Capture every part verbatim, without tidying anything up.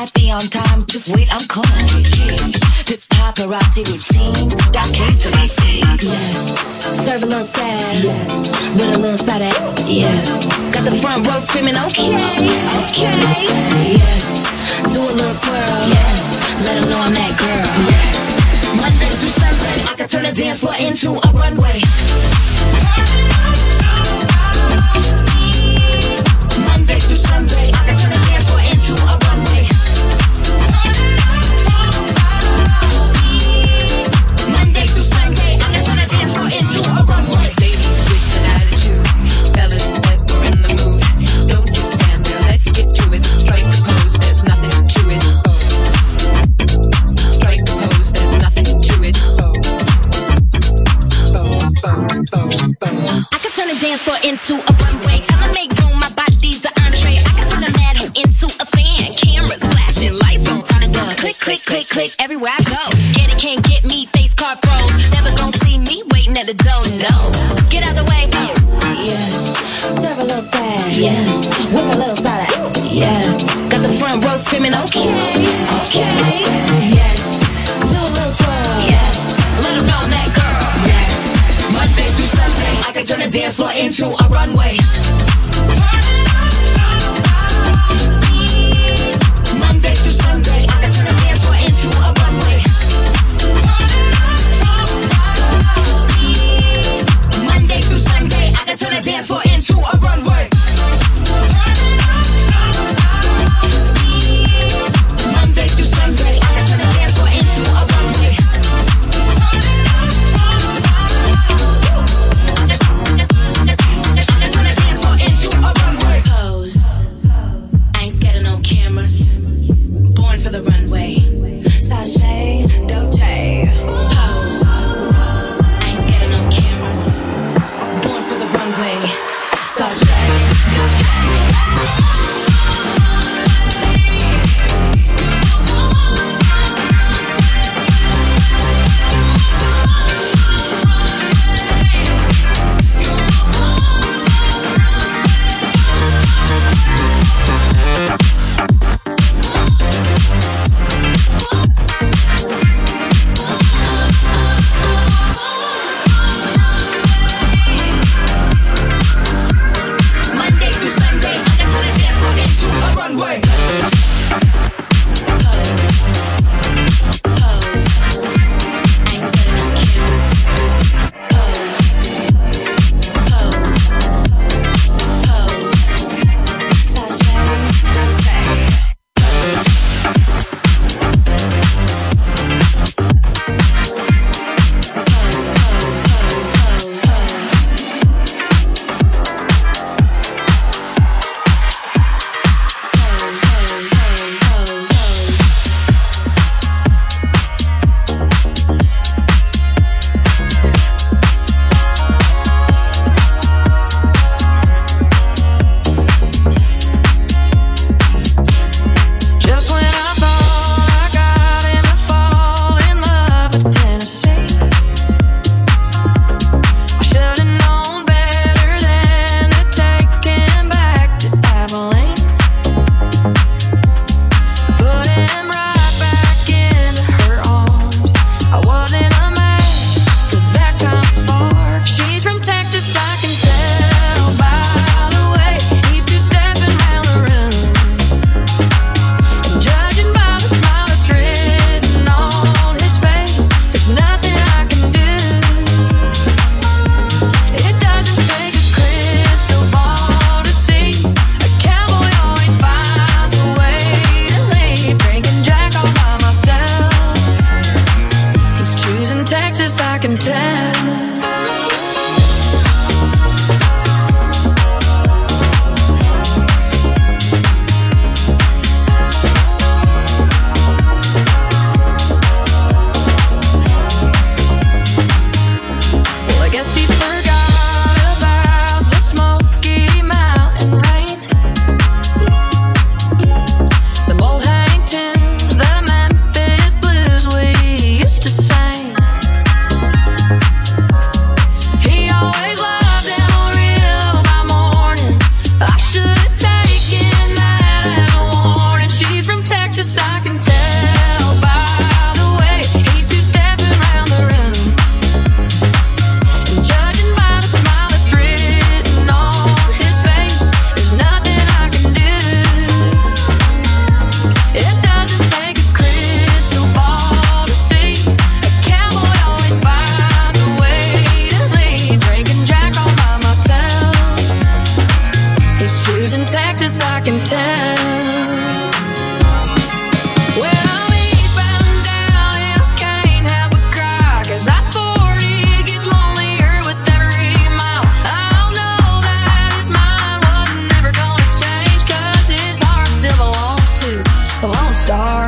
Won't be on time, just wait, I'm coming. This paparazzi routine that came to be seen. Yes, serve a little sass, yes. With a little side of yes. Got the front row screaming, okay, okay. Yes, do a little twirl, yes. Let them know I'm that girl. Yes. Monday through Sunday, I can turn the dance floor into a runway. Monday through Sunday, I can turn the dance floor into a runway. Monday through Sunday, I can turn the dance floor into a runway. Ladies with an attitude, fellas that were in the mood. Don't just stand there, let's get to it. Strike the pose, there's nothing to it. Oh. Strike the pose, there's nothing to it. Oh. Oh, oh, oh, oh. I can turn the dance floor into a runway. Tell them make room, my body's the entree. I can turn a mad hoe into a fan. Cameras flashing, lights on, time to go. Click, click, click, click, everywhere I go. Get it, can't get me, face card froze. Never gon' see me waiting at the door, no. Get out the way, oh. Yes, serve a little sad, yes. With a little side of yes. Got the front row screaming, okay, okay. Yes, do a little twirl, yes. Let them know I'm that girl. Yes. Monday through Sunday, I can turn the dance floor into a runway. Monday through Sunday, I can turn the dance floor into a runway. Monday through Sunday, I can turn the dance floor into a runway. Monday through Sunday, I can turn the dance floor into a runway. I can turn the dance floor into a runway. Pose, I ain't scared of no cameras. Born for the runway. Sashay, Dolce. Pose, I ain't scared of no cameras. Born for the runway. Sashay.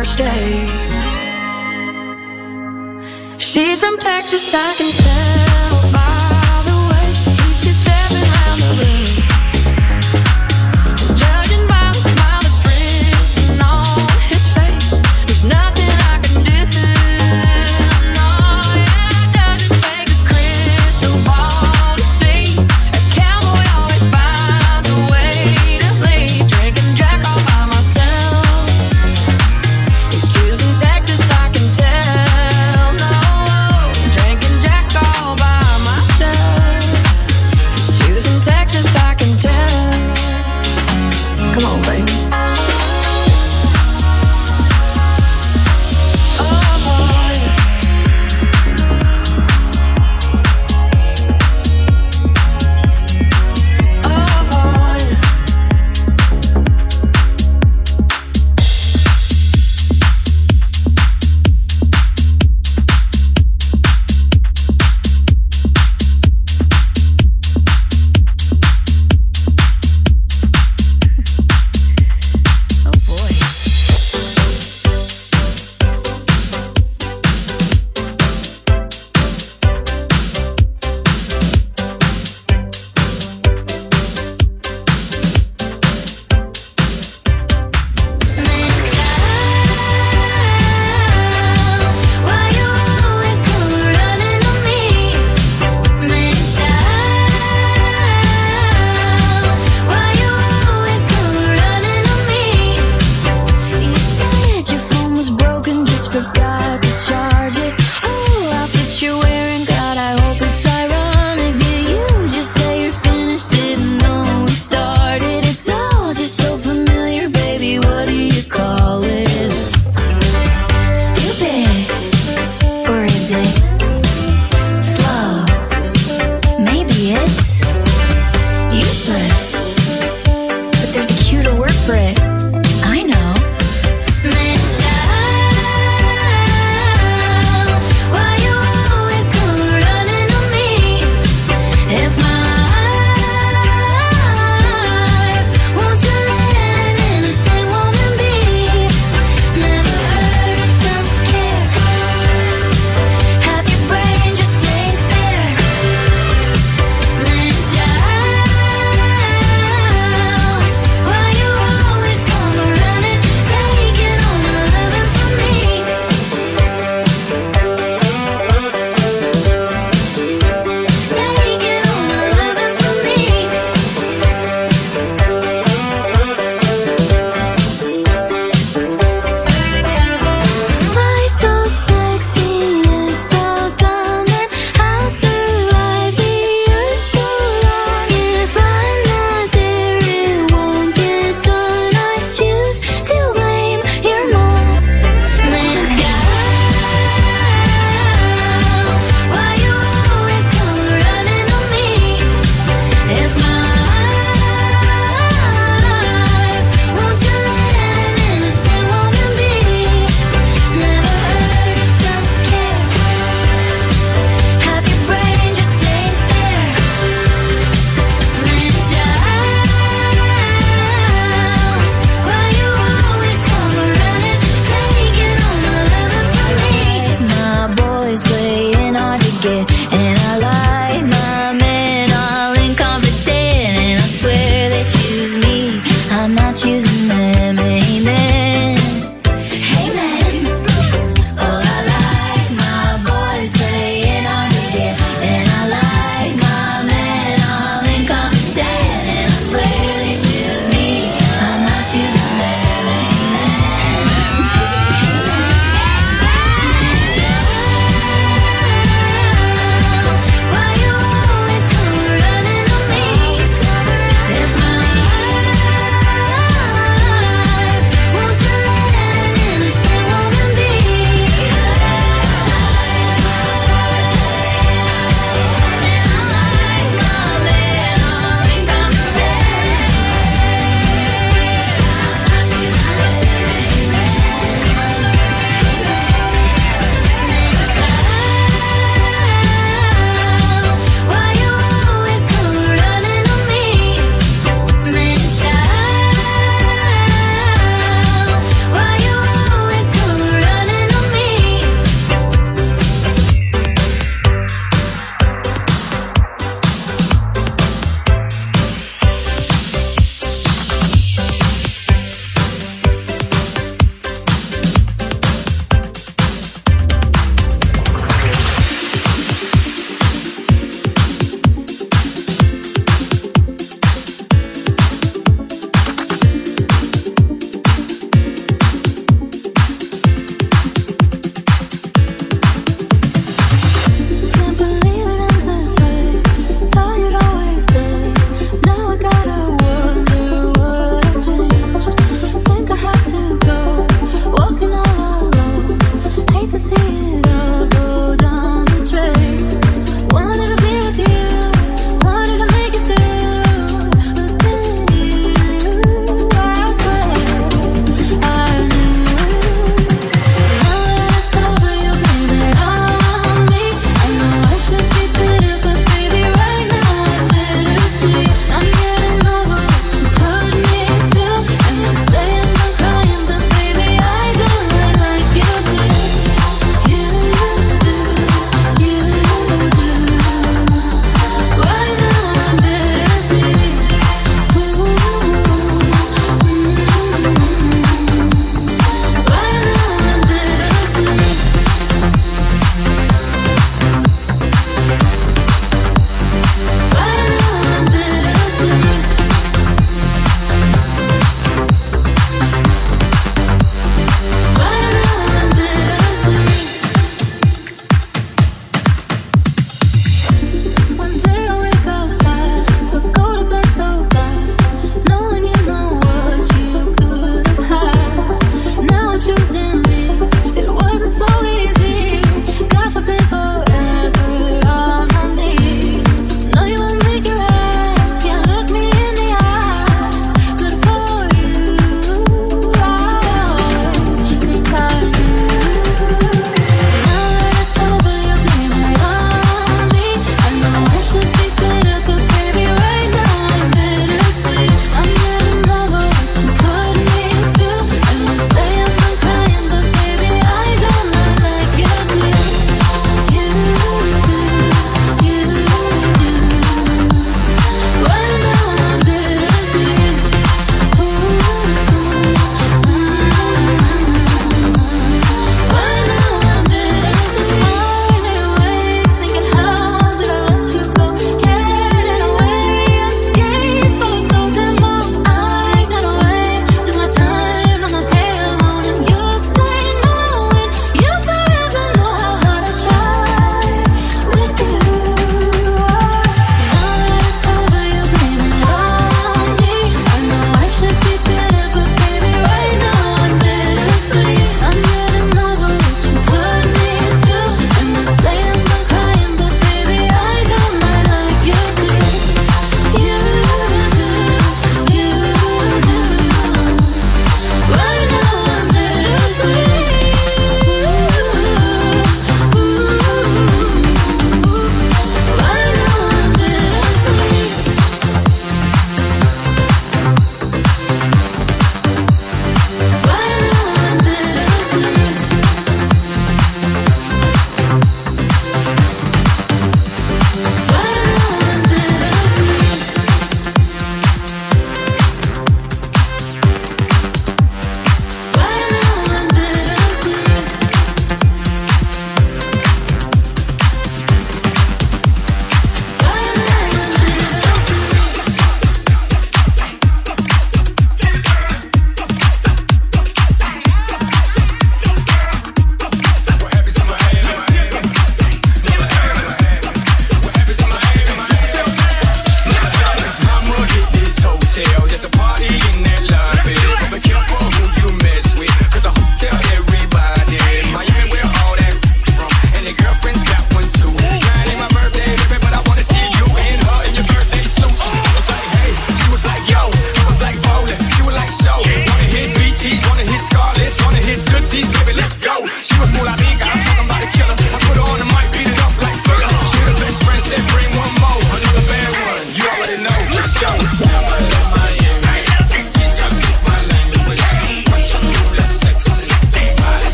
first date. She's from Texas, I can tell by the way he's just stepping around the room. Judging by the smile that's written on his face, there's nothing I can do. No, yeah, it doesn't take a crystal ball to see. A cowboy always finds a way to leave. Drinking Jack all by myself. He's choosing Texas, I can tell. No, drinking Jack all by myself.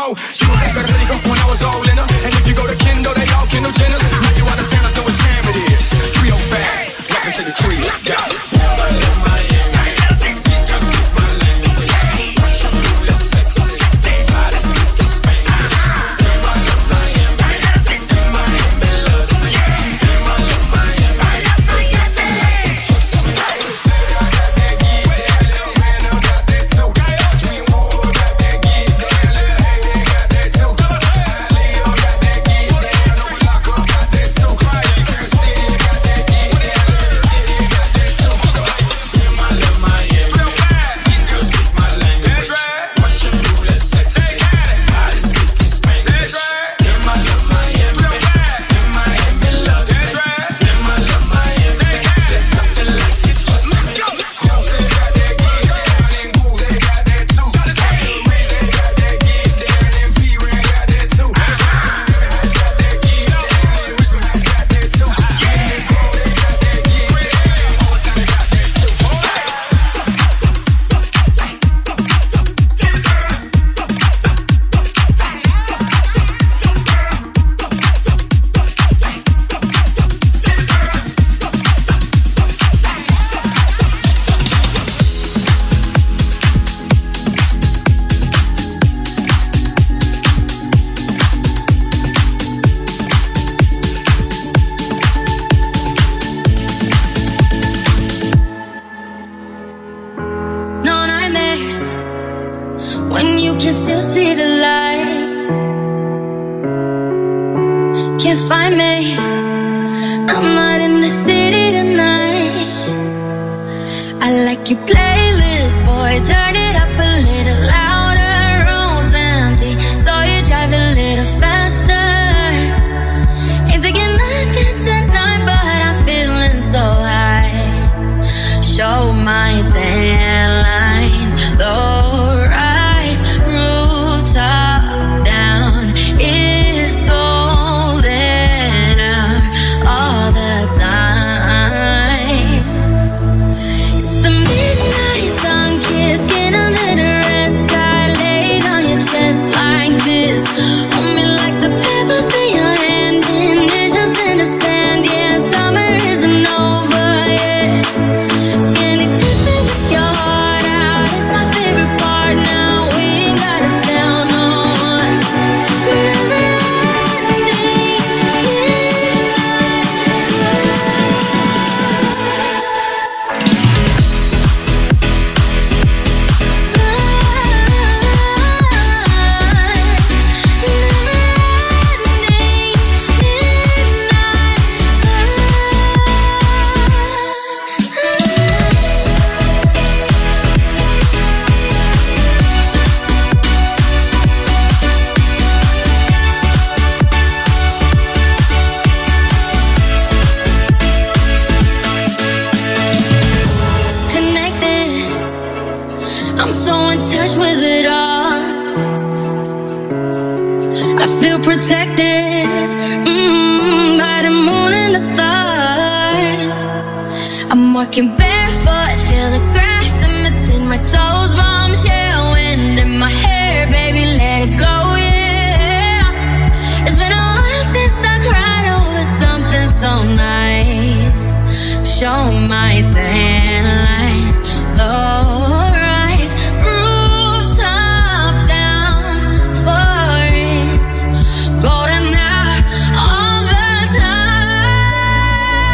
know she was like a rico when I was all in her. And if you go to Kendall, they all Kendall Jenners. Now you out of town, I know what time it is. Trio fast, welcome to the trio.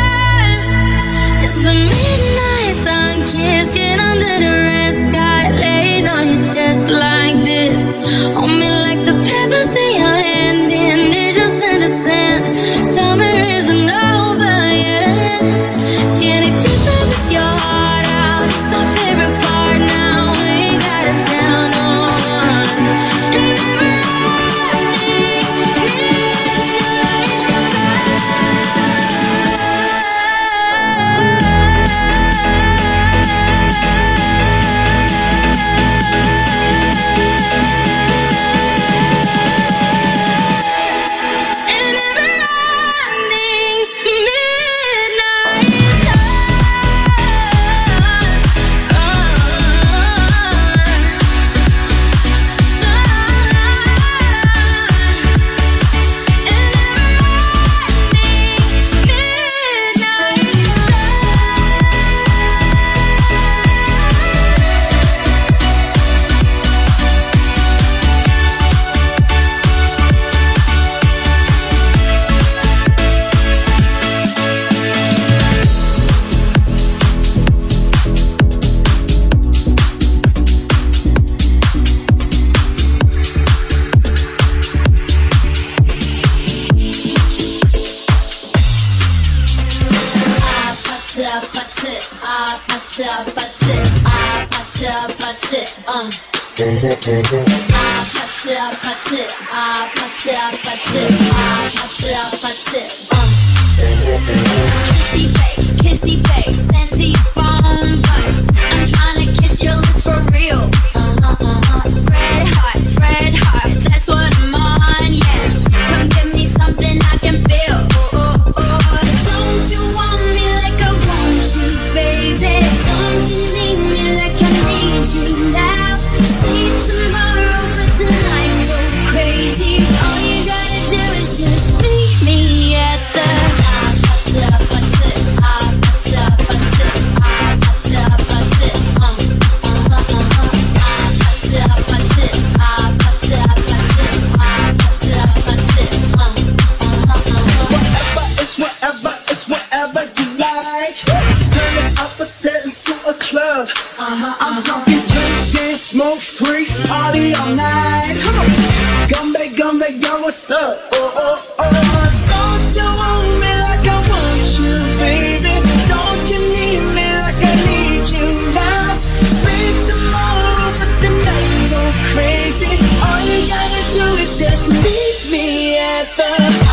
Midnight sun kissing under the red sky. pata pata, ah pata pata, uh. Ah pata pata, ah pata pata, ah pata pata, uh. Kissy face, kissy face, antique phone, but I'm tryna kiss your lips for real. Uh-huh, uh-huh. Red hearts, red hearts, that's what I'm on, yeah. Come give me something I can feel. Oh, oh, oh. Don't you want me like I want you, baby? Don't you need me like I need you now? Sleep tomorrow, but tonight go crazy. All you gotta do is just meet me at the Uh-huh, I'm talking drink, dance, smoke, free, party all night. Come on, Gumbe, Gumbe, yo, what's up? Oh, oh, oh. Don't you want me like I want you, baby? Don't you need me like I need you now? Sleep tomorrow, but tonight go crazy. All you gotta do is just meet me at the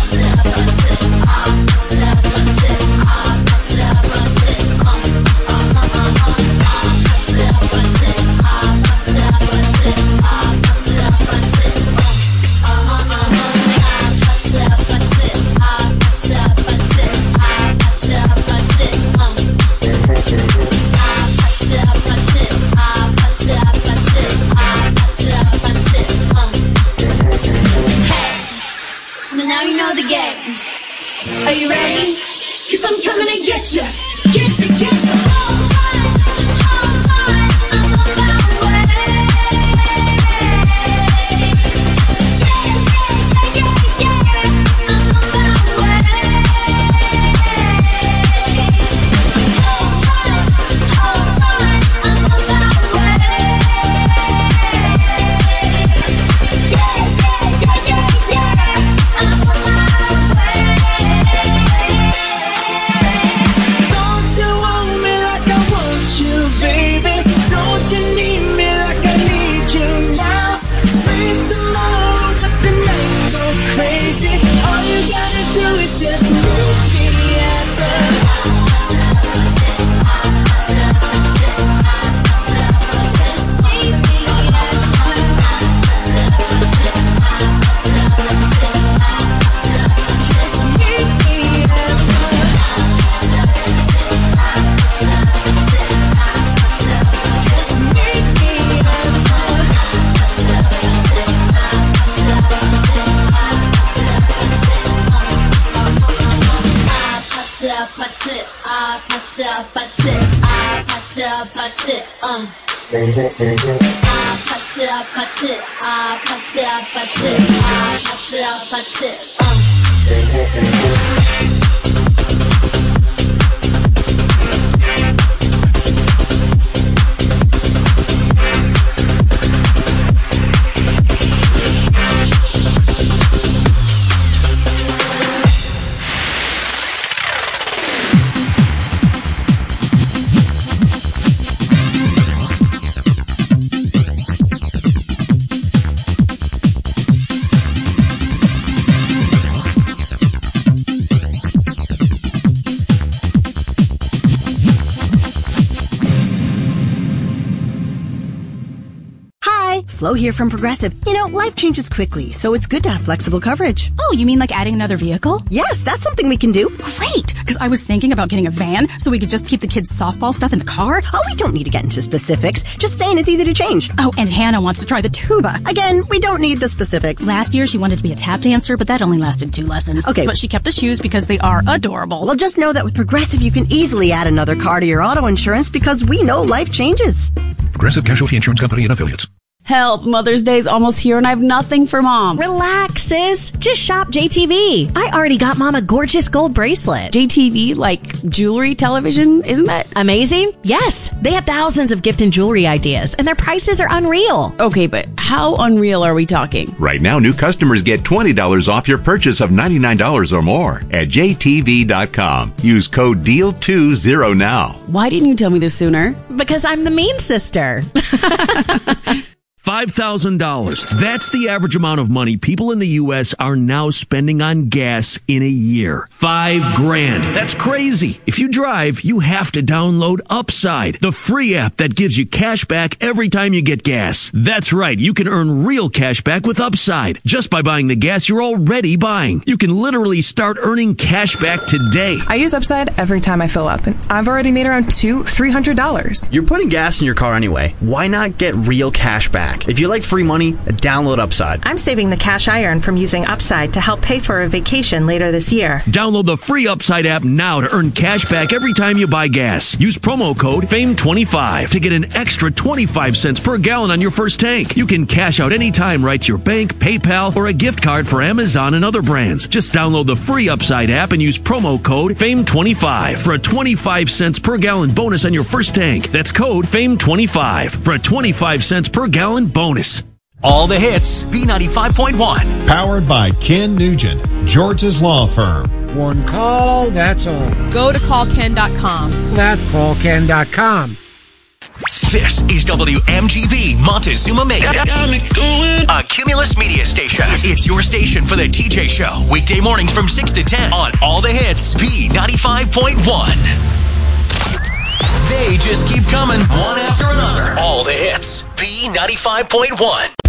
Are you ready? Cause I'm coming to get you. Get you, get you. Hold on, hold on, I'm on my way. Yeah, yeah, yeah, yeah, yeah, I'm on my way. Hold on, hold on, I'm on my way. Yeah, yeah, yeah, yeah, yeah, I'm on my way. Uh. Ah, pata, pata, ah, pata, pata, ah, pata, pata, uh. Flo here from Progressive. You know, life changes quickly, so it's good to have flexible coverage. Oh, you mean like adding another vehicle? Yes, that's something we can do. Great, because I was thinking about getting a van so we could just keep the kids' softball stuff in the car. Oh, we don't need to get into specifics. Just saying it's easy to change. Oh, and Hannah wants to try the tuba. Again, we don't need the specifics. Last year, she wanted to be a tap dancer, but that only lasted two lessons. Okay. But she kept the shoes because they are adorable. Well, just know that with Progressive, you can easily add another car to your auto insurance because we know life changes. Progressive Casualty Insurance Company and Affiliates. Help, Mother's Day's almost here and I have nothing for Mom. Relax, sis. Just shop J T V. I already got Mom a gorgeous gold bracelet. J T V, like jewelry, television, isn't that amazing? Yes. They have thousands of gift and jewelry ideas, and their prices are unreal. Okay, but how unreal are we talking? Right now, new customers get twenty dollars off your purchase of ninety-nine dollars or more at J T V dot com. Use code D E A L twenty now. Why didn't you tell me this sooner? Because I'm the mean sister. five thousand dollars. That's the average amount of money people in the U S are now spending on gas in a year. Five grand. That's crazy. If you drive, you have to download Upside, the free app that gives you cash back every time you get gas. That's right. You can earn real cash back with Upside just by buying the gas you're already buying. You can literally start earning cash back today. I use Upside every time I fill up, and I've already made around two, three hundred dollars. You're putting gas in your car anyway. Why not get real cash back? If you like free money, download Upside. I'm saving the cash I earn from using Upside to help pay for a vacation later this year. Download the free Upside app now to earn cash back every time you buy gas. Use promo code F A M E twenty-five to get an extra twenty-five cents per gallon on your first tank. You can cash out anytime right to your bank, PayPal, or a gift card for Amazon and other brands. Just download the free Upside app and use promo code F A M E twenty-five for a twenty-five cents per gallon bonus on your first tank. That's code F A M E twenty-five for a twenty-five cents per gallon bonus. All the hits, B ninety-five point one. Powered by Ken Nugent, George's Law Firm. One call, that's all. Go to call ken dot com. That's call ken dot com. This is W M G B Montezuma Mega, a Cumulus media station. It's your station for the T J Show. Weekday mornings from six to ten on All the Hits, B ninety-five point one. They just keep coming, one after another. All the Hits, B ninety-five point one.